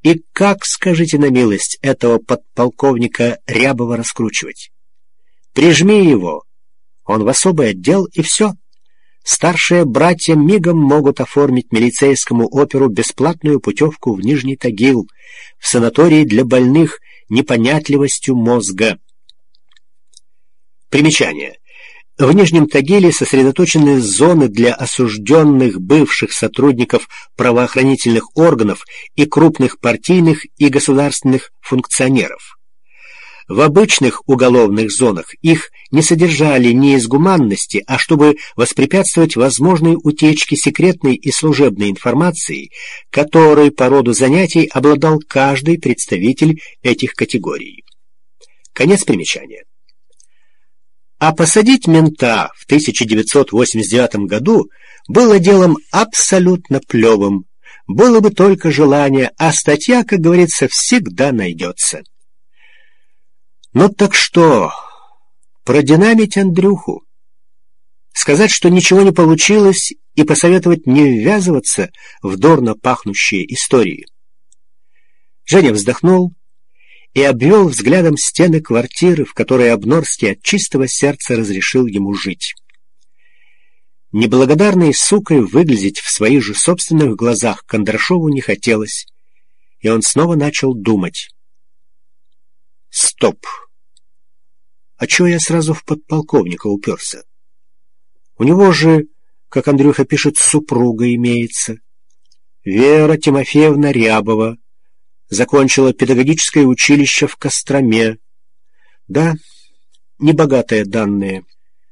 И как, скажите на милость, этого подполковника Рябова раскручивать? Прижми его, он в особый отдел, и все. Старшие братья мигом могут оформить милицейскому оперу бесплатную путевку в Нижний Тагил, в санаторий для больных непонятливостью мозга. Примечание. В Нижнем Тагиле сосредоточены зоны для осужденных бывших сотрудников правоохранительных органов и крупных партийных и государственных функционеров. В обычных уголовных зонах их не содержали не из гуманности, а чтобы воспрепятствовать возможной утечке секретной и служебной информации, которой по роду занятий обладал каждый представитель этих категорий. Конец примечания. А посадить мента в 1989 году было делом абсолютно плевым. Было бы только желание, а статья, как говорится, всегда найдется. Ну так что, продинамить Андрюху? Сказать, что ничего не получилось, и посоветовать не ввязываться в дурно пахнущие истории? Женя вздохнул и обвел взглядом стены квартиры, в которой Обнорский от чистого сердца разрешил ему жить. Неблагодарной сукой выглядеть в своих же собственных глазах Кондрашову не хотелось, и он снова начал думать. Стоп! А чего я сразу в подполковника уперся? У него же, как Андрюха пишет, супруга имеется. Вера Тимофеевна Рябова. Закончила педагогическое училище в Костроме. Да, небогатые данные.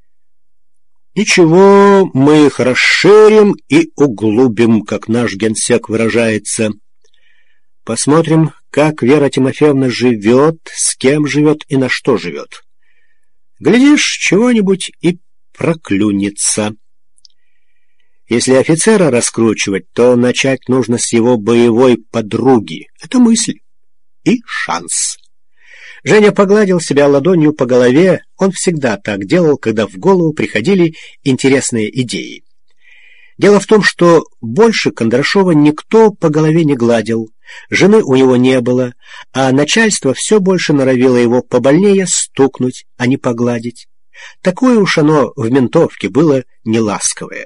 Ничего, мы их расширим и углубим, как наш генсек выражается. Посмотрим, как Вера Тимофеевна живет, с кем живет и на что живет. Глядишь, чего-нибудь и проклюнется. Если офицера раскручивать, то начать нужно с его боевой подруги. Это мысль и шанс. Женя погладил себя ладонью по голове. Он всегда так делал, когда в голову приходили интересные идеи. Дело в том, что больше Кондрашова никто по голове не гладил. Жены у него не было, а начальство все больше норовило его побольнее стукнуть, а не погладить. Такое уж оно в ментовке было неласковое.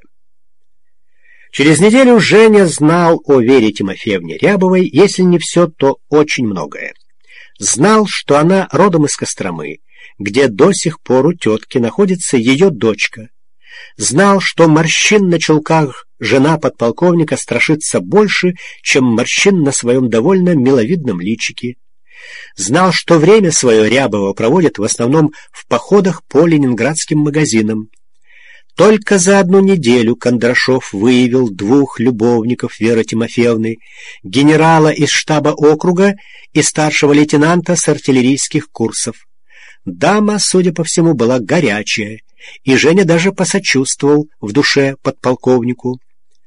Через неделю Женя знал о Вере Тимофеевне Рябовой, если не все, то очень многое. Знал, что она родом из Костромы, где до сих пор у тетки находится ее дочка. Знал, что морщин на чулках жена подполковника страшится больше, чем морщин на своем довольно миловидном личике. Знал, что время свое Рябова проводит в основном в походах по ленинградским магазинам. Только за одну неделю Кондрашов выявил 2 любовников Веры Тимофеевны, генерала из штаба округа и старшего лейтенанта с артиллерийских курсов. Дама, судя по всему, была горячая, и Женя даже посочувствовал в душе подполковнику.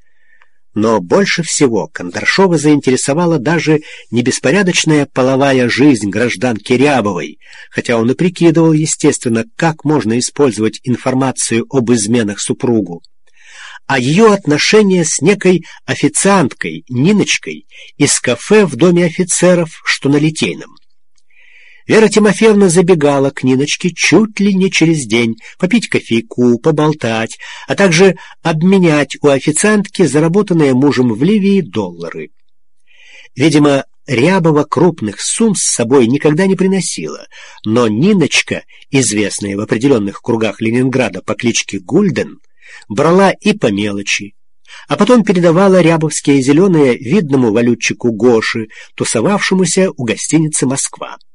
Но больше всего Кондрашова заинтересовала даже не беспорядочная половая жизнь гражданки Рябовой, хотя он и прикидывал, естественно, как можно использовать информацию об изменах супругу, а ее отношения с некой официанткой Ниночкой из кафе в доме офицеров, что на Литейном. Вера Тимофеевна забегала к Ниночке чуть ли не через день, попить кофейку, поболтать, а также обменять у официантки заработанные мужем в Ливии доллары. Видимо, Рябова крупных сумм с собой никогда не приносила, но Ниночка, известная в определенных кругах Ленинграда по кличке Гульден, брала и по мелочи, а потом передавала рябовские зеленые видному валютчику Гоше, тусовавшемуся у гостиницы «Москва».